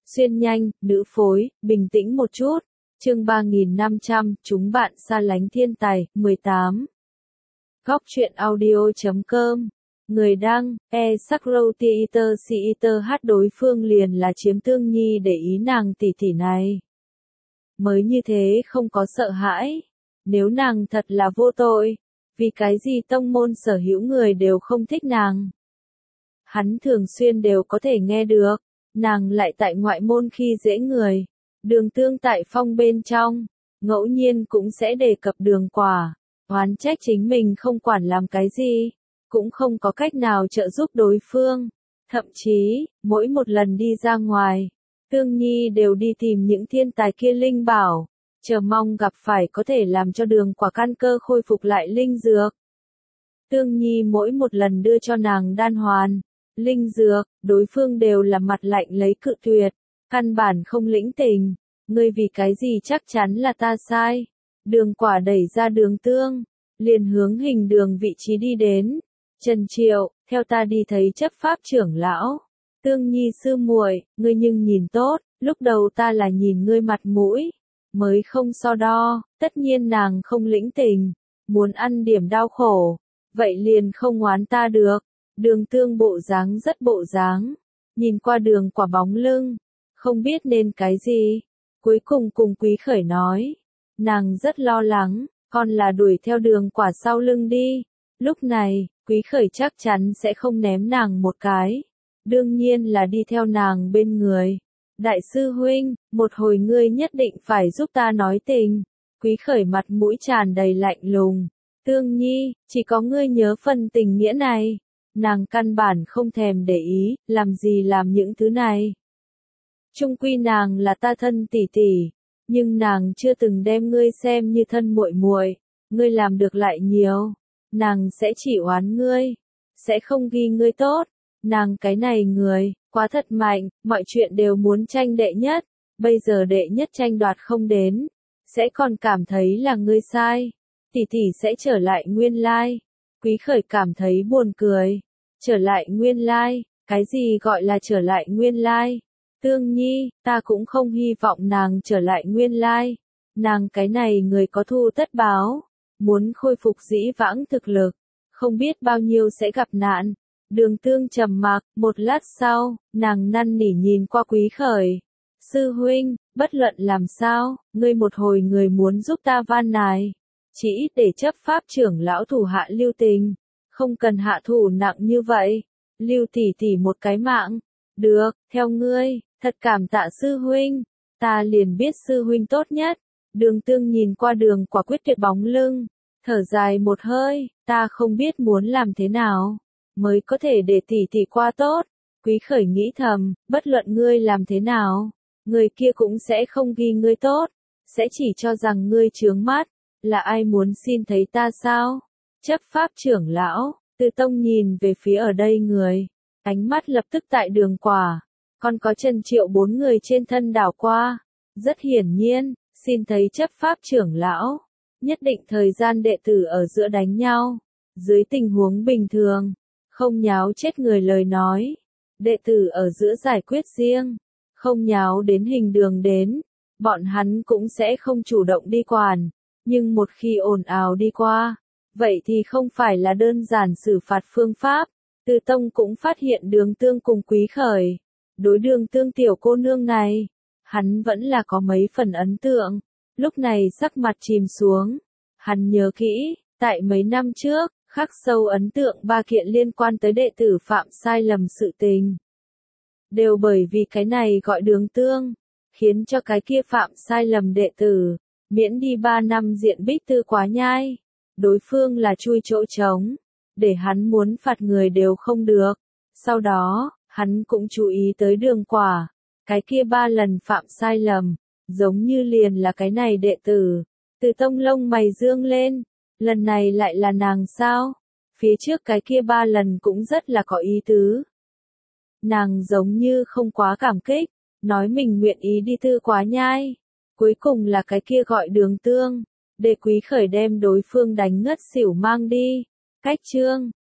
Xuyên nhanh, nữ phối, bình tĩnh một chút. Chương 3500, chúng bạn xa lánh thiên tài, 18. Góc truyện audio.com. Người đăng, Sakrotheater hát đối phương liền là chiếm Tương Nhi để ý nàng tỷ tỷ này. Mới như thế không có sợ hãi. Nếu nàng thật là vô tội, vì cái gì tông môn sở hữu người đều không thích nàng. Hắn thường xuyên đều có thể nghe được, nàng lại tại ngoại môn khi dễ người. Đường Tương tại phong bên trong, ngẫu nhiên cũng sẽ đề cập Đường Quả, oán trách chính mình không quản làm cái gì, cũng không có cách nào trợ giúp đối phương. Thậm chí, mỗi một lần đi ra ngoài, Tương Nhi đều đi tìm những thiên tài kia linh bảo, chờ mong gặp phải có thể làm cho Đường Quả căn cơ khôi phục lại linh dược. Tương Nhi mỗi một lần đưa cho nàng đan hoàn, linh dược, đối phương đều là mặt lạnh lấy cự tuyệt, căn bản không lĩnh tình. Ngươi vì cái gì chắc chắn là ta sai. Đường Quả đẩy ra Đường Tương, liền hướng hình đường vị trí đi đến. Trần Triệu, theo ta đi thấy chấp pháp trưởng lão. Tương Nhi sư muội, ngươi nhưng nhìn tốt, lúc đầu ta là nhìn ngươi mặt mũi, mới không so đo, tất nhiên nàng không lĩnh tình, muốn ăn điểm đau khổ, vậy liền không oán ta được. Đường Tương bộ dáng rất bộ dáng, nhìn qua Đường Quả bóng lưng, không biết nên cái gì. Cuối cùng cùng Quý Khởi nói, nàng rất lo lắng, con là đuổi theo Đường Quả sau lưng đi. Lúc này, Quý Khởi chắc chắn sẽ không ném nàng một cái, đương nhiên là đi theo nàng bên người. Đại sư huynh, một hồi ngươi nhất định phải giúp ta nói tình. Quý Khởi mặt mũi tràn đầy lạnh lùng. Tương Nhi, chỉ có ngươi nhớ phần tình nghĩa này. Nàng căn bản không thèm để ý, làm gì làm những thứ này. Chung quy nàng là ta thân tỷ tỷ, nhưng nàng chưa từng đem ngươi xem như thân muội muội, ngươi làm được lại nhiều, nàng sẽ chỉ oán ngươi, sẽ không ghi ngươi tốt. Nàng cái này người, quá thật mạnh, mọi chuyện đều muốn tranh đệ nhất, bây giờ đệ nhất tranh đoạt không đến, sẽ còn cảm thấy là ngươi sai, tỷ tỷ sẽ trở lại nguyên lai. Quý Khởi cảm thấy buồn cười, trở lại nguyên lai, cái gì gọi là trở lại nguyên lai? Tương Nhi, ta cũng không hy vọng nàng trở lại nguyên lai. Nàng cái này người có thù tất báo, muốn khôi phục dĩ vãng thực lực, không biết bao nhiêu sẽ gặp nạn. Đường Tương trầm mặc, một lát sau, nàng năn nỉ nhìn qua Quý Khởi. Sư huynh, bất luận làm sao, ngươi một hồi người muốn giúp ta van nài, chỉ ít để chấp pháp trưởng lão thủ hạ lưu tình, không cần hạ thủ nặng như vậy. Lưu tỷ tỷ một cái mạng. Được, theo ngươi. Thật cảm tạ sư huynh, ta liền biết sư huynh tốt nhất. Đường Tương nhìn qua Đường Quả quyết tuyệt bóng lưng, thở dài một hơi, ta không biết muốn làm thế nào, mới có thể để tỷ tỷ qua tốt. Quý Khởi nghĩ thầm, bất luận ngươi làm thế nào, người kia cũng sẽ không ghi ngươi tốt, sẽ chỉ cho rằng ngươi chướng mắt, là ai muốn xin thấy ta sao? Chấp pháp trưởng lão, Từ Tông nhìn về phía ở đây người, ánh mắt lập tức tại Đường Quả. Còn có Trần Triệu bốn người trên thân đảo qua. Rất hiển nhiên, xin thấy chấp pháp trưởng lão. Nhất định thời gian đệ tử ở giữa đánh nhau. Dưới tình huống bình thường, không nháo chết người lời nói. Đệ tử ở giữa giải quyết riêng. Không nháo đến hình đường đến. Bọn hắn cũng sẽ không chủ động đi quản. Nhưng một khi ồn ào đi qua, vậy thì không phải là đơn giản xử phạt phương pháp. Từ Tông cũng phát hiện Đường Tương cùng Quý Khởi. Đối Đường Tương tiểu cô nương này, hắn vẫn là có mấy phần ấn tượng. Lúc này sắc mặt chìm xuống. Hắn nhớ kỹ, tại mấy năm trước, khắc sâu ấn tượng ba kiện liên quan tới đệ tử phạm sai lầm sự tình. Đều bởi vì cái này gọi Đường Tương, khiến cho cái kia phạm sai lầm đệ tử, miễn đi 3 năm diện Bích Tư Quá Nhai. Đối phương là chui chỗ trống, để hắn muốn phạt người đều không được. Sau đó, hắn cũng chú ý tới Đường Quả, cái kia 3 lần phạm sai lầm, giống như liền là cái này đệ tử. Từ Tông lông mày dương lên, lần này lại là nàng sao? Phía trước cái kia 3 lần cũng rất là có ý tứ. Nàng giống như không quá cảm kích, nói mình nguyện ý đi Tư Quá Nhai. Cuối cùng là cái kia gọi Đường Tương, để Quý Khởi đem đối phương đánh ngất xỉu mang đi. Cách chương